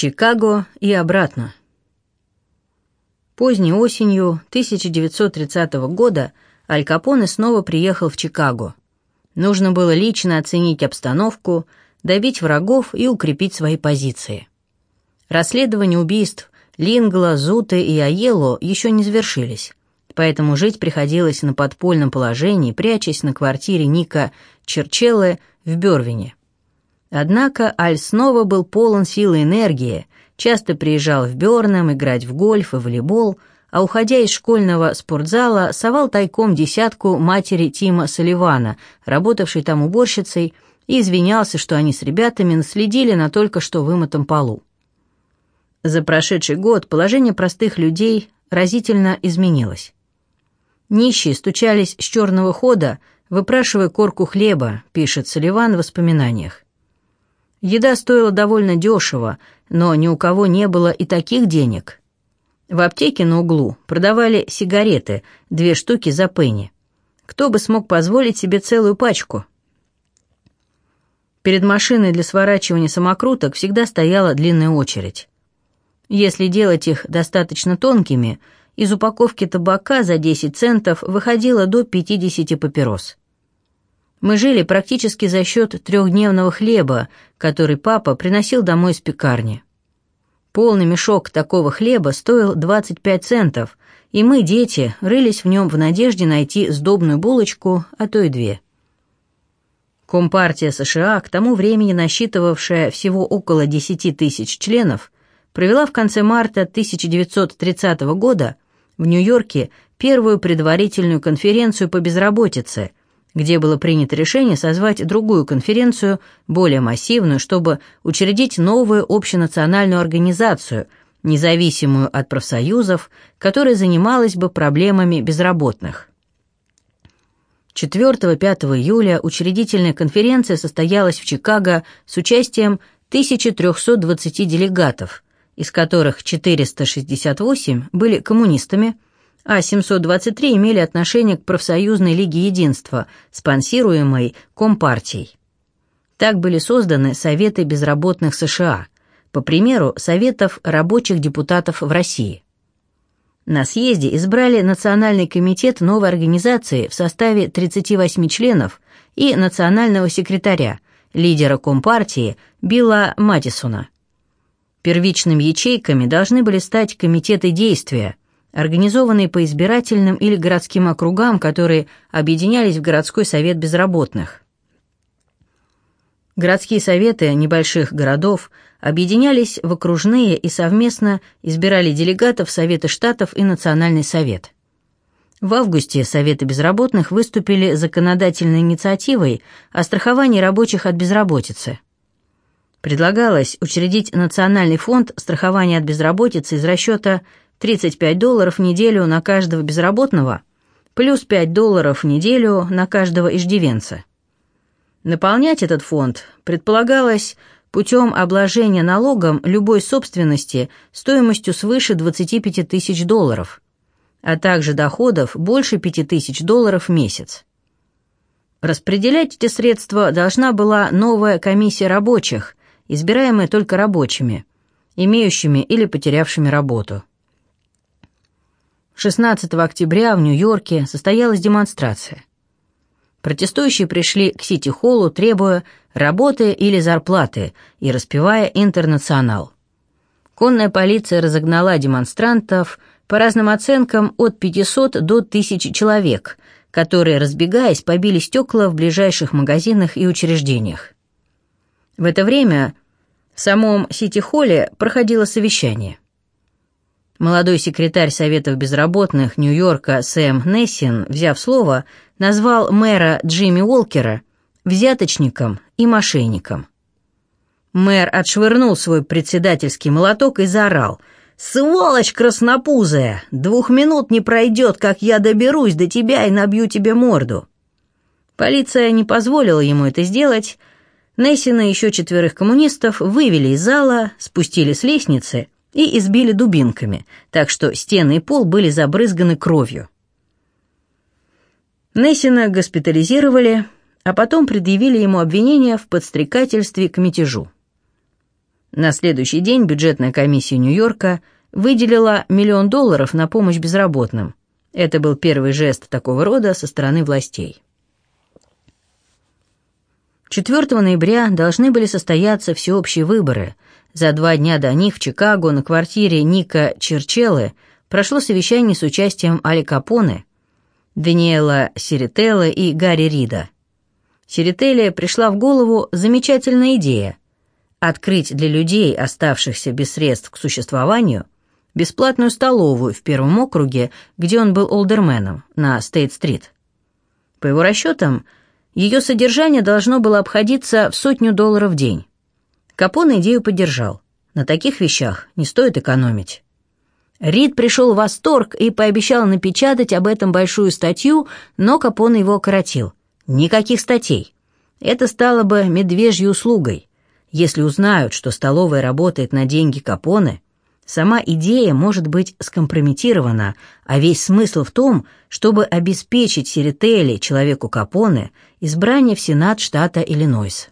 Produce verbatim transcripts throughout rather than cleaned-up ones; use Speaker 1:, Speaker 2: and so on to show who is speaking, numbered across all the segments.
Speaker 1: Чикаго и обратно. Поздней осенью тысяча девятьсот тридцатого года Аль Капоне снова приехал в Чикаго. Нужно было лично оценить обстановку, добить врагов и укрепить свои позиции. Расследования убийств Лингла, Зуты и Айелло еще не завершились, поэтому жить приходилось на подпольном положении, прячась на квартире Ника Черчелле в Бёрвине. Однако Аль снова был полон силы и энергии, часто приезжал в Бёрнем играть в гольф и волейбол, а уходя из школьного спортзала, совал тайком десятку матери Тима Салливана, работавшей там уборщицей, и извинялся, что они с ребятами наследили на только что вымытом полу. За прошедший год положение простых людей разительно изменилось. Нищие стучались с черного хода, выпрашивая корку хлеба, пишет Салливан в воспоминаниях. Еда стоила довольно дешево, но ни у кого не было и таких денег. В аптеке на углу продавали сигареты, две штуки за пенни. Кто бы смог позволить себе целую пачку? Перед машиной для сворачивания самокруток всегда стояла длинная очередь. Если делать их достаточно тонкими, из упаковки табака за десять центов выходило до пятидесяти папирос. Мы жили практически за счет трехдневного хлеба, который папа приносил домой из пекарни. Полный мешок такого хлеба стоил двадцать пять центов, и мы, дети, рылись в нем в надежде найти сдобную булочку, а то и две. Компартия США, к тому времени насчитывавшая всего около десяти тысяч членов, провела в конце марта тысяча девятьсот тридцатого года в Нью-Йорке первую предварительную конференцию по безработице, где было принято решение созвать другую конференцию, более массивную, чтобы учредить новую общенациональную организацию, независимую от профсоюзов, которая занималась бы проблемами безработных. четвёртого-пятого июля учредительная конференция состоялась в Чикаго с участием тысячи трёхсот двадцати делегатов, из которых четыреста шестьдесят восемь были коммунистами, а семьсот двадцать три имели отношение к профсоюзной лиге единства, спонсируемой Компартией. Так были созданы Советы безработных США, по примеру Советов рабочих депутатов в России. На съезде избрали Национальный комитет новой организации в составе тридцати восьми членов и национального секретаря, лидера Компартии Билла Мадисона. Первичными ячейками должны были стать комитеты действия, организованные по избирательным или городским округам, которые объединялись в городской совет безработных. Городские советы небольших городов объединялись в окружные и совместно избирали делегатов в Советы штатов и Национальный совет. В августе Советы безработных выступили с законодательной инициативой о страховании рабочих от безработицы. Предлагалось учредить Национальный фонд страхования от безработицы из расчета тридцать пять долларов в неделю на каждого безработного, плюс пять долларов в неделю на каждого иждивенца. Наполнять этот фонд предполагалось путем обложения налогом любой собственности стоимостью свыше двадцати пяти тысяч долларов, а также доходов больше пяти тысяч долларов в месяц. Распределять эти средства должна была новая комиссия рабочих, избираемая только рабочими, имеющими или потерявшими работу. шестнадцатого октября в Нью-Йорке состоялась демонстрация. Протестующие пришли к Сити-холлу, требуя работы или зарплаты и распевая «Интернационал». Конная полиция разогнала демонстрантов, по разным оценкам, от пятисот до тысячи человек, которые, разбегаясь, побили стекла в ближайших магазинах и учреждениях. В это время в самом Сити-холле проходило совещание. Молодой секретарь Советов безработных Нью-Йорка Сэм Нессин, взяв слово, назвал мэра Джимми Уолкера взяточником и мошенником. Мэр отшвырнул свой председательский молоток и заорал: «Сволочь краснопузая! Двух минут не пройдет, как я доберусь до тебя и набью тебе морду!» Полиция не позволила ему это сделать. Нессина и еще четверых коммунистов вывели из зала, спустили с лестницы и избили дубинками, так что стены и пол были забрызганы кровью. Нессина госпитализировали, а потом предъявили ему обвинение в подстрекательстве к мятежу. На следующий день бюджетная комиссия Нью-Йорка выделила миллион долларов на помощь безработным. Это был первый жест такого рода со стороны властей. четвёртого ноября должны были состояться всеобщие выборы. За два дня до них в Чикаго на квартире Ника Черчеллы прошло совещание с участием Аль Капоне, Даниэла Сирителла и Гарри Рида. Сирителле пришла в голову замечательная идея – открыть для людей, оставшихся без средств к существованию, бесплатную столовую в первом округе, где он был олдерменом, на Стейт-стрит. По его расчетам, ее содержание должно было обходиться в сотню долларов в день. Капоне идею поддержал. На таких вещах не стоит экономить. Рид пришел в восторг и пообещал напечатать об этом большую статью, но Капоне его окоротил. Никаких статей. Это стало бы медвежьей услугой. Если узнают, что столовая работает на деньги Капоне, сама идея может быть скомпрометирована, а весь смысл в том, чтобы обеспечить Сирителле, человеку Капоне, избрание в Сенат штата Иллинойс.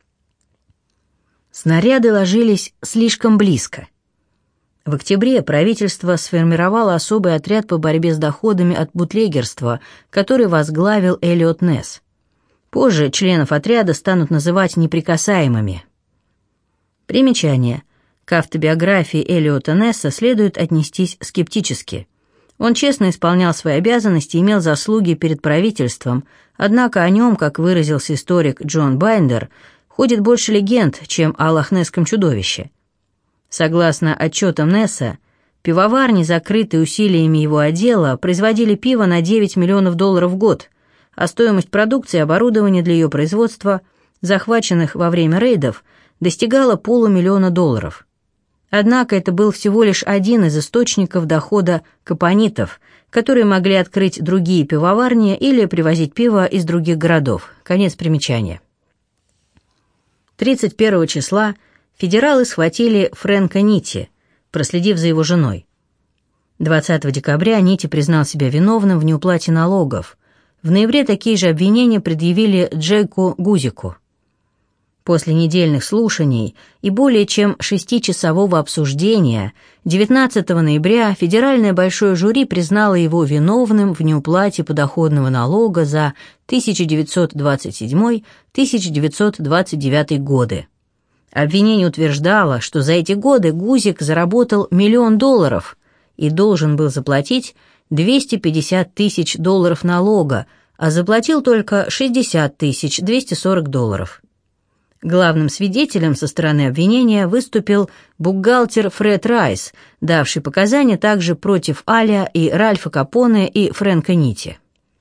Speaker 1: Снаряды ложились слишком близко. В октябре правительство сформировало особый отряд по борьбе с доходами от бутлегерства, который возглавил Эллиот Несс. Позже членов отряда станут называть неприкасаемыми. Примечание. К автобиографии Эллиота Несса следует отнестись скептически. Он честно исполнял свои обязанности и имел заслуги перед правительством, однако о нем, как выразился историк Джон Байндер, ходит больше легенд, чем о лохнесском чудовище. Согласно отчетам Несса, пивоварни, закрытые усилиями его отдела, производили пиво на девять миллионов долларов в год, а стоимость продукции и оборудования для ее производства, захваченных во время рейдов, достигала полумиллиона долларов. Однако это был всего лишь один из источников дохода капонитов, которые могли открыть другие пивоварни или привозить пиво из других городов. Конец примечания. тридцать первого числа федералы схватили Фрэнка Нити, проследив за его женой. двадцатого декабря Нити признал себя виновным в неуплате налогов. В ноябре такие же обвинения предъявили Джейку Гузику. После недельных слушаний и более чем шестичасового обсуждения девятнадцатого ноября федеральное большое жюри признало его виновным в неуплате подоходного налога за тысяча девятьсот двадцать седьмой — тысяча девятьсот двадцать девятый годы. Обвинение утверждало, что за эти годы Гузик заработал миллион долларов и должен был заплатить двести пятьдесят тысяч долларов налога, а заплатил только шестьдесят тысяч двести сорок долларов. Главным свидетелем со стороны обвинения выступил бухгалтер Фред Райс, давший показания также против Аля и Ральфа Капоне и Фрэнка Нити.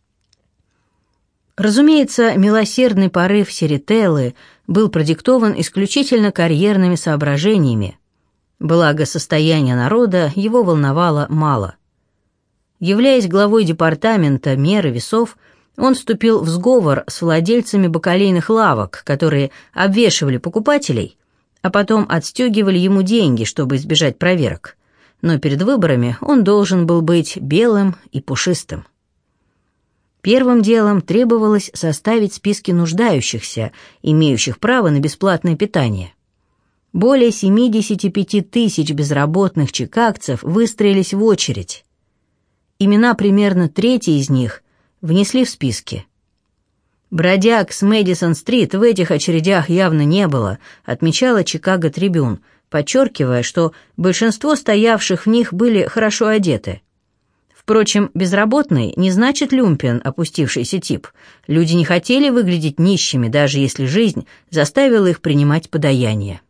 Speaker 1: Разумеется, милосердный порыв Сирителлы был продиктован исключительно карьерными соображениями. Благосостояние народа его волновало мало. Являясь главой департамента мер и весов, он вступил в сговор с владельцами бакалейных лавок, которые обвешивали покупателей, а потом отстегивали ему деньги, чтобы избежать проверок. Но перед выборами он должен был быть белым и пушистым. Первым делом требовалось составить списки нуждающихся, имеющих право на бесплатное питание. Более семьдесят пять тысяч безработных чикагцев выстроились в очередь. Имена примерно трети из них внесли в списки. Бродяг с Мэдисон-стрит в этих очередях явно не было, отмечала Чикаго Трибюн, подчеркивая, что большинство стоявших в них были хорошо одеты. Впрочем, безработный не значит люмпен, опустившийся тип. Люди не хотели выглядеть нищими, даже если жизнь заставила их принимать подаяние.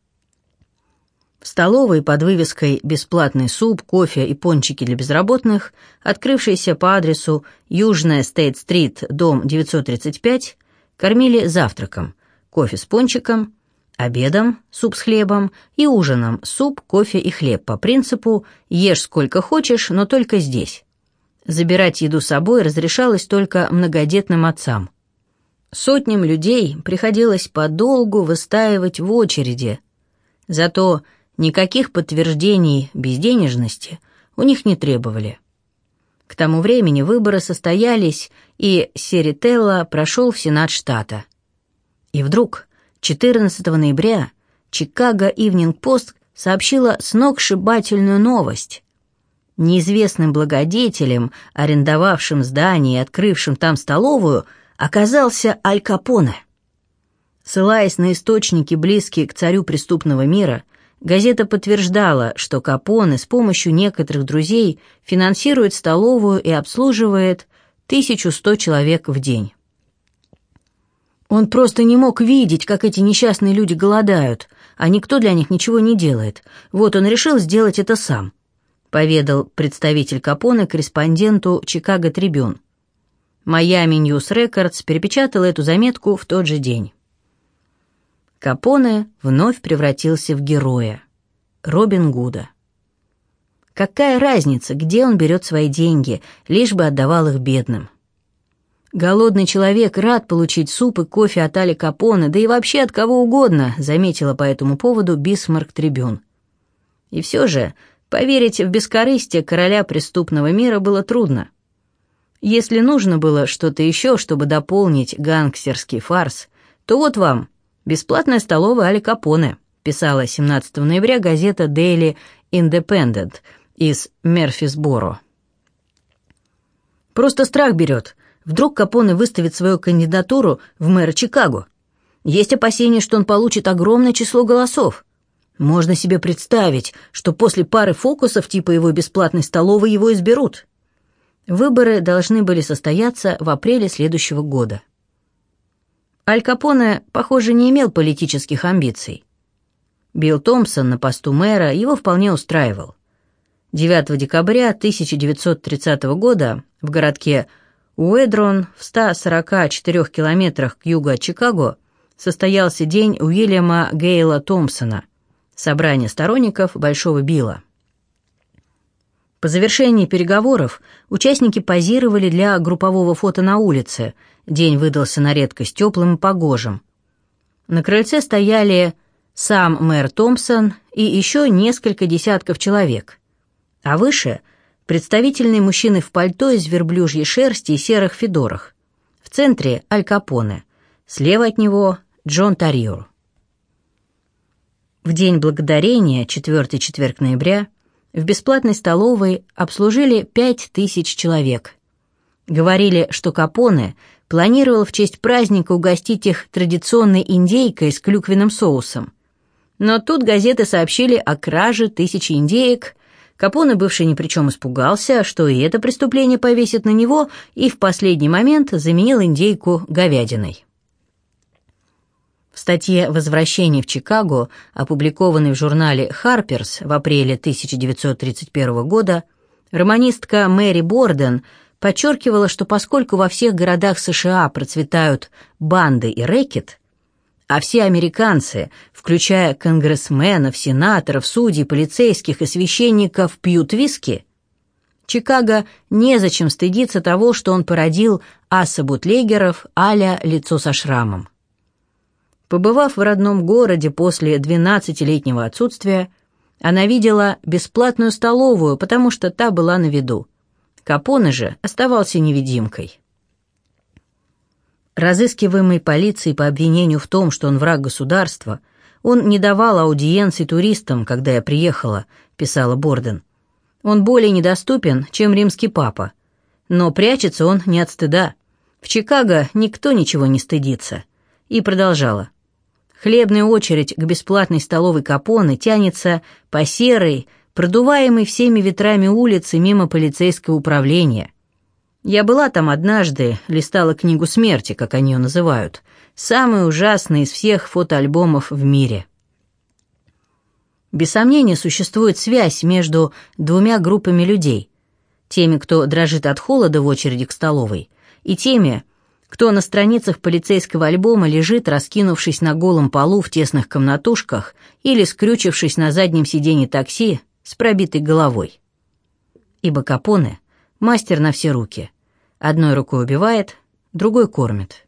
Speaker 1: В столовой под вывеской «Бесплатный суп, кофе и пончики для безработных», открывшейся по адресу Южная Стейт-стрит, дом девятьсот тридцать пять, кормили завтраком, кофе с пончиком, обедом, суп с хлебом и ужином, суп, кофе и хлеб по принципу «ешь сколько хочешь, но только здесь». Забирать еду с собой разрешалось только многодетным отцам. Сотням людей приходилось подолгу выстаивать в очереди. Зато никаких подтверждений безденежности у них не требовали. К тому времени выборы состоялись, и Сирителла прошел в Сенат штата. И вдруг, четырнадцатого ноября, Чикаго Ивнинг Пост сообщила сногсшибательную новость. Неизвестным благодетелем, арендовавшим здание и открывшим там столовую, оказался Аль Капоне. Ссылаясь на источники, близкие к царю преступного мира, газета подтверждала, что Капоне с помощью некоторых друзей финансирует столовую и обслуживает тысячу сто человек в день. Он просто не мог видеть, как эти несчастные люди голодают, а никто для них ничего не делает. Вот он решил сделать это сам, поведал представитель Капоне корреспонденту «Чикаго Трибюн». Miami News Records перепечатала эту заметку в тот же день. Капоне вновь превратился в героя, Робин Гуда. Какая разница, где он берет свои деньги, лишь бы отдавал их бедным? Голодный человек рад получить суп и кофе от Али Капоне, да и вообще от кого угодно, заметила по этому поводу Бисмарк Трибюн. И все же поверить в бескорыстие короля преступного мира было трудно. Если нужно было что-то еще, чтобы дополнить гангстерский фарс, то вот вам бесплатная столовая Али Капоне, писала семнадцатого ноября газета Daily Independent из Мерфисборо. Просто страх берет. Вдруг Капоне выставит свою кандидатуру в мэра Чикаго. Есть опасения, что он получит огромное число голосов. Можно себе представить, что после пары фокусов типа его бесплатной столовой его изберут. Выборы должны были состояться в апреле следующего года. Аль Капоне, похоже, не имел политических амбиций. Билл Томпсон на посту мэра его вполне устраивал. девятого декабря тысяча девятьсот тридцатого года в городке Уэдрон в ста сорока четырёх километрах к югу от Чикаго состоялся день Уильяма Гейла Томпсона, собрание сторонников Большого Билла. По завершении переговоров участники позировали для группового фото на улице. День выдался на редкость теплым и погожим. На крыльце стояли сам мэр Томпсон и еще несколько десятков человек, а выше — представительные мужчины в пальто из верблюжьей шерсти и серых федорах. В центре — Аль Капоне, слева от него — Джон Тарьюр. В день благодарения, четвёртый четверг ноября, в бесплатной столовой обслужили пять тысяч человек. Говорили, что Капоне планировал в честь праздника угостить их традиционной индейкой с клюквенным соусом. Но тут газеты сообщили о краже тысячи индеек. Капоне, бывший ни при чем, испугался, что и это преступление повесит на него, и в последний момент заменил индейку говядиной. В статье «Возвращение в Чикаго», опубликованной в журнале «Харперс» в апреле тысяча девятьсот тридцать первого года, романистка Мэри Борден подчеркивала, что поскольку во всех городах США процветают банды и рэкет, а все американцы, включая конгрессменов, сенаторов, судей, полицейских и священников, пьют виски, Чикаго незачем стыдиться того, что он породил аса бутлегеров а-ля «Лицо со шрамом». Побывав в родном городе после двенадцатилетнего отсутствия, она видела бесплатную столовую, потому что та была на виду. Капоне же оставался невидимкой. Разыскиваемый полицией по обвинению в том, что он враг государства, он не давал аудиенций туристам, когда я приехала, писала Борден. Он более недоступен, чем римский папа. Но прячется он не от стыда. В Чикаго никто ничего не стыдится. И продолжала. Хлебная очередь к бесплатной столовой Капоне тянется по серой, продуваемой всеми ветрами улице мимо полицейского управления. Я была там однажды, листала книгу смерти, как они ее называют, самый ужасный из всех фотоальбомов в мире. Без сомнения, существует связь между двумя группами людей, теми, кто дрожит от холода в очереди к столовой, и теми, кто на страницах полицейского альбома лежит, раскинувшись на голом полу в тесных комнатушках или скрючившись на заднем сиденье такси с пробитой головой. Ибо Капоне — мастер на все руки. Одной рукой убивает, другой кормит.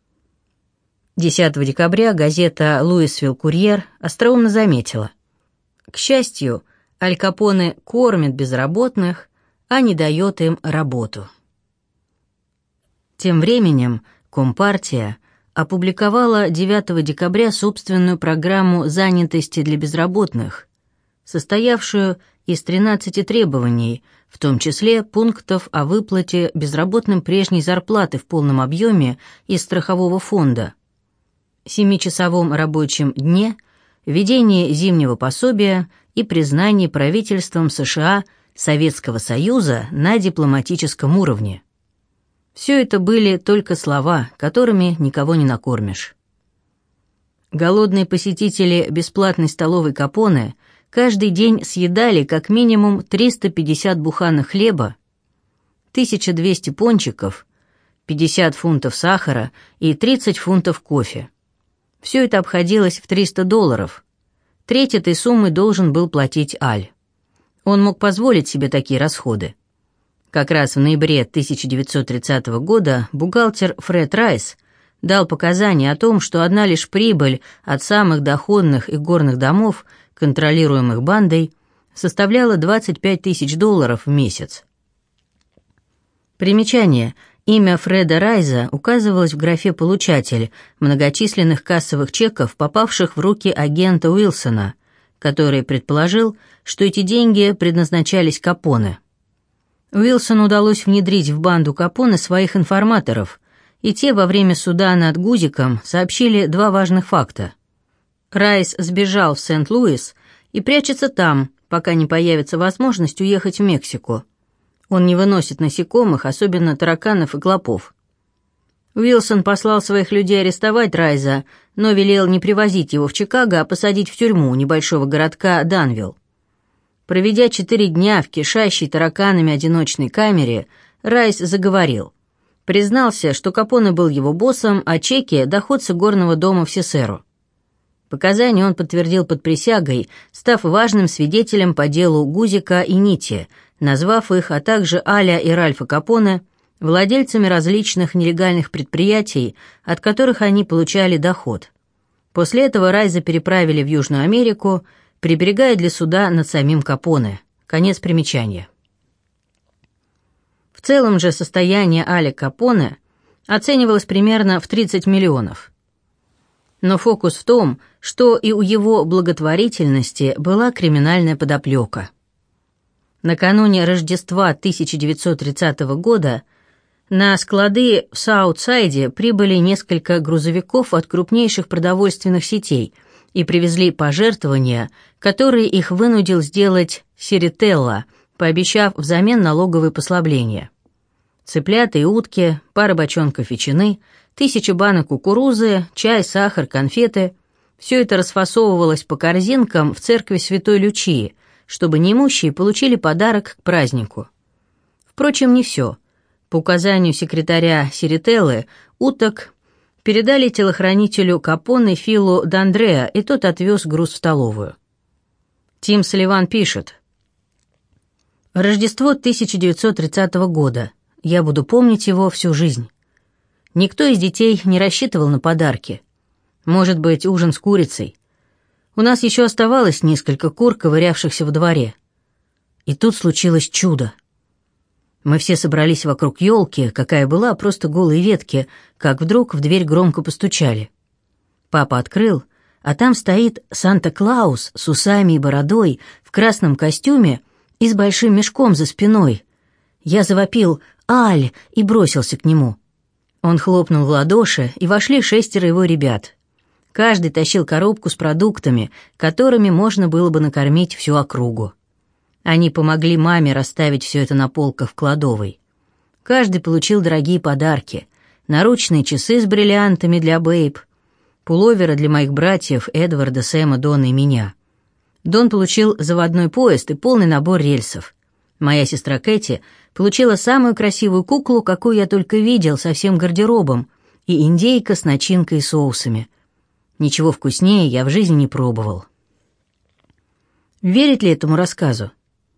Speaker 1: десятого декабря газета «Луисвилл Курьер» остроумно заметила. К счастью, Аль Капоне кормит безработных, а не дает им работу. Тем временем Компартия, опубликовала девятого декабря собственную программу занятости для безработных, состоявшую из тринадцати требований, в том числе пунктов о выплате безработным прежней зарплаты в полном объеме из страхового фонда, семичасовом рабочем дне, введении зимнего пособия и признании правительством США Советского Союза на дипломатическом уровне. Все это были только слова, которыми никого не накормишь. Голодные посетители бесплатной столовой Капоне каждый день съедали как минимум триста пятьдесят буханок хлеба, тысяча двести пончиков, пятьдесят фунтов сахара и тридцать фунтов кофе. Все это обходилось в триста долларов. Треть этой суммы должен был платить Аль. Он мог позволить себе такие расходы. Как раз в ноябре тысяча девятьсот тридцатого года бухгалтер Фред Райс дал показания о том, что одна лишь прибыль от самых доходных и горных домов, контролируемых бандой, составляла двадцать пять тысяч долларов в месяц. Примечание. Имя Фреда Райза указывалось в графе «Получатель» многочисленных кассовых чеков, попавших в руки агента Уилсона, который предположил, что эти деньги предназначались Капоне. Уилсону удалось внедрить в банду Капоне своих информаторов, и те во время суда над Гузиком сообщили два важных факта. Райс сбежал в Сент-Луис и прячется там, пока не появится возможность уехать в Мексику. Он не выносит насекомых, особенно тараканов и клопов. Уилсон послал своих людей арестовать Райза, но велел не привозить его в Чикаго, а посадить в тюрьму небольшого городка Данвилл. Проведя четыре дня в кишащей тараканами одиночной камере, Райс заговорил. Признался, что Капоне был его боссом, а чеки — доходцы горного дома в Сесеро. Показания он подтвердил под присягой, став важным свидетелем по делу Гузика и Нити, назвав их, а также Аля и Ральфа Капоне, владельцами различных нелегальных предприятий, от которых они получали доход. После этого Райза переправили в Южную Америку, приберегая для суда над самим Капоне. Конец примечания. В целом же состояние Аля Капоне оценивалось примерно в тридцать миллионов. Но фокус в том, что и у его благотворительности была криминальная подоплека. Накануне Рождества тысяча девятьсот тридцатого года на склады в Саутсайде прибыли несколько грузовиков от крупнейших продовольственных сетей и привезли пожертвования, которые их вынудил сделать Сирителла, пообещав взамен налоговые послабления. Цыплята и утки, пара бочонков ветчины, тысяча банок кукурузы, чай, сахар, конфеты — все это расфасовывалось по корзинкам в церкви Святой Лючии, чтобы неимущие получили подарок к празднику. Впрочем, не все. По указанию секретаря Сирителлы, уток передали телохранителю Капоне Филу Д'Андреа, и тот отвез груз в столовую. Тим Салливан пишет: «Рождество тысяча девятьсот тридцатого года. Я буду помнить его всю жизнь. Никто из детей не рассчитывал на подарки. Может быть, ужин с курицей. У нас еще оставалось несколько кур, ковырявшихся во дворе. И тут случилось чудо. Мы все собрались вокруг елки, какая была, просто голые ветки, как вдруг в дверь громко постучали. Папа открыл, а там стоит Санта-Клаус с усами и бородой, в красном костюме и с большим мешком за спиной. Я завопил «Аль!» и бросился к нему. Он хлопнул в ладоши, и вошли шестеро его ребят. Каждый тащил коробку с продуктами, которыми можно было бы накормить всю округу. Они помогли маме расставить все это на полках в кладовой. Каждый получил дорогие подарки: наручные часы с бриллиантами для Бэйб, пуловеры для моих братьев Эдварда, Сэма, Дона и меня. Дон получил заводной поезд и полный набор рельсов. Моя сестра Кэти получила самую красивую куклу, какую я только видел, со всем гардеробом, и индейка с начинкой и соусами. Ничего вкуснее я в жизни не пробовал. Верить ли этому рассказу?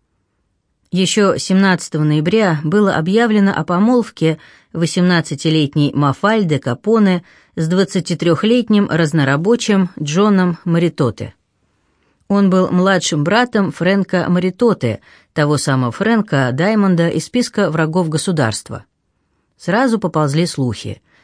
Speaker 1: Еще семнадцатого ноября было объявлено о помолвке восемнадцатилетней Мафальды Капоне с двадцатитрёхлетним разнорабочим Джоном Маритоте. Он был младшим братом Фрэнка Маритоте, того самого Фрэнка Даймонда из списка врагов государства. Сразу поползли слухи.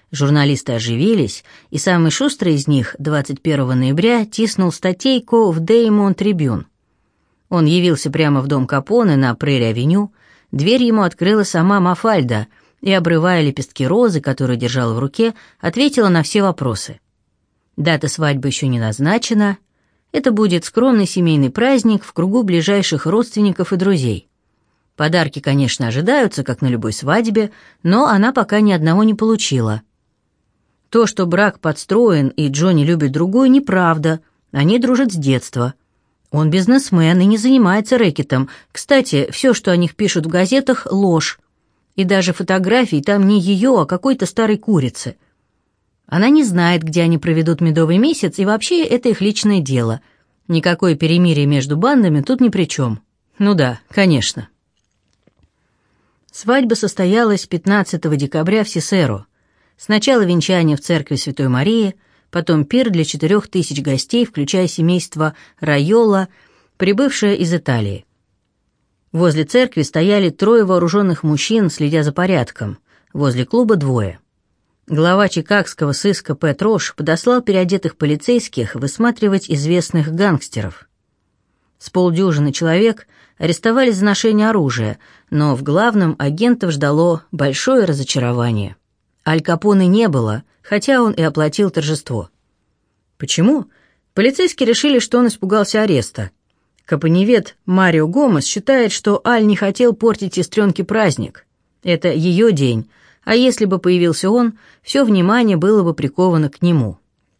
Speaker 1: Журналисты оживились, и самый шустрый из них двадцать первого ноября тиснул статейку в Daily Tribune. Он явился прямо в дом Капоне на Прерри-авеню, дверь ему открыла сама Мафальда и, обрывая лепестки розы, которую держала в руке, ответила на все вопросы. Дата свадьбы еще не назначена. Это будет скромный семейный праздник в кругу ближайших родственников и друзей. Подарки, конечно, ожидаются, как на любой свадьбе, но она пока ни одного не получила. То, что брак подстроен и Джонни любит другую, неправда. Они дружат с детства. Он бизнесмен и не занимается рэкетом. Кстати, все, что о них пишут в газетах, ложь. И даже фотографии там не ее, а какой-то старой курицы. Она не знает, где они проведут медовый месяц, и вообще это их личное дело. Никакое перемирие между бандами тут ни при чем. Ну да, конечно. Свадьба состоялась пятнадцатого декабря в Сисеро. Сначала венчание в церкви Святой Марии, потом пир для четырех тысяч гостей, включая семейство Райола, прибывшее из Италии. Возле церкви стояли трое вооруженных мужчин, следя за порядком. Возле клуба двое. Глава чикагского сыска Пэт Рош подослал переодетых полицейских высматривать известных гангстеров. С полдюжины человек арестовали за ношение оружия, но в главном агентов ждало большое разочарование. Аль Капоне не было, хотя он и оплатил торжество. Почему? Полицейские решили, что он испугался ареста. Капоневед Марио Гомес считает, что Аль не хотел портить сестренке праздник. Это ее день, а если бы появился он, все внимание было бы приковано к нему.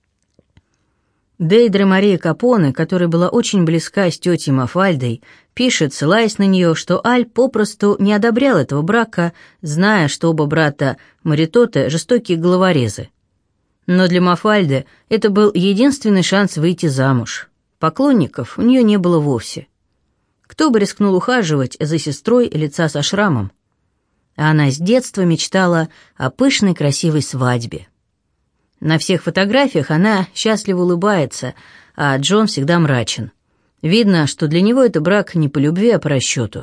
Speaker 1: Дейдре Мария Капоне, которая была очень близка с тетей Мафальдой, пишет, ссылаясь на нее, что Аль попросту не одобрял этого брака, зная, что оба брата Маритоте жестокие головорезы. Но для Мафальды это был единственный шанс выйти замуж. Поклонников у нее не было вовсе. Кто бы рискнул ухаживать за сестрой лица со шрамом? А она с детства мечтала о пышной красивой свадьбе. На всех фотографиях она счастливо улыбается, а Джон всегда мрачен. Видно, что для него это брак не по любви, а по расчету.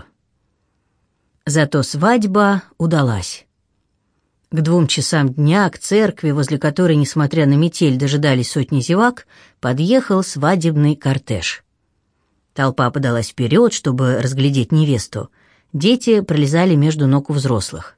Speaker 1: Зато свадьба удалась. К двум часам дня к церкви, возле которой, несмотря на метель, дожидались сотни зевак, подъехал свадебный кортеж. Толпа подалась вперед, чтобы разглядеть невесту. Дети пролезали между ног у взрослых.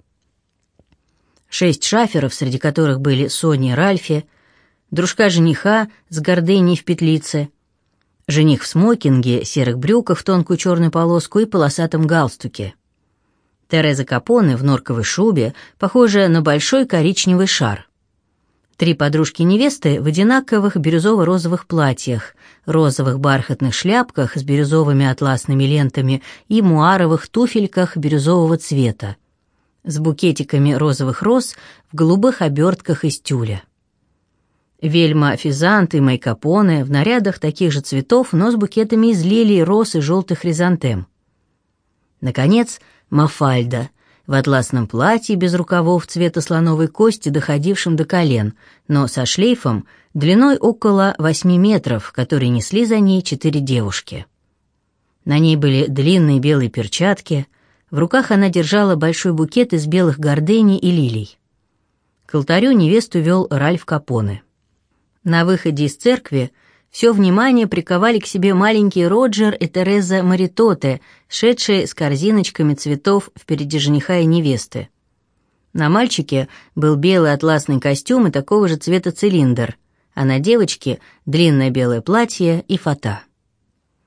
Speaker 1: Шесть шаферов, среди которых были Соня и Ральфи, дружка жениха с гордыней в петлице, жених в смокинге, серых брюках в тонкую черную полоску и полосатом галстуке. Тереза Капоне в норковой шубе, похожая на большой коричневый шар. Три подружки невесты в одинаковых бирюзово-розовых платьях, розовых бархатных шляпках с бирюзовыми атласными лентами и муаровых туфельках бирюзового цвета, с букетиками розовых роз в голубых обертках из тюля. Вельма Физант и Мэй Капоне в нарядах таких же цветов, но с букетами из лилий, роз и желтых хризантем. Наконец, Мафальда в атласном платье без рукавов цвета слоновой кости, доходившем до колен, но со шлейфом длиной около восьми метров, который несли за ней четыре девушки. На ней были длинные белые перчатки, в руках она держала большой букет из белых гордений и лилий. К алтарю невесту вел Ральф Капоне. На выходе из церкви все внимание приковали к себе маленькие Роджер и Тереза Маритоте, шедшие с корзиночками цветов впереди жениха и невесты. На мальчике был белый атласный костюм и такого же цвета цилиндр, а на девочке длинное белое платье и фата.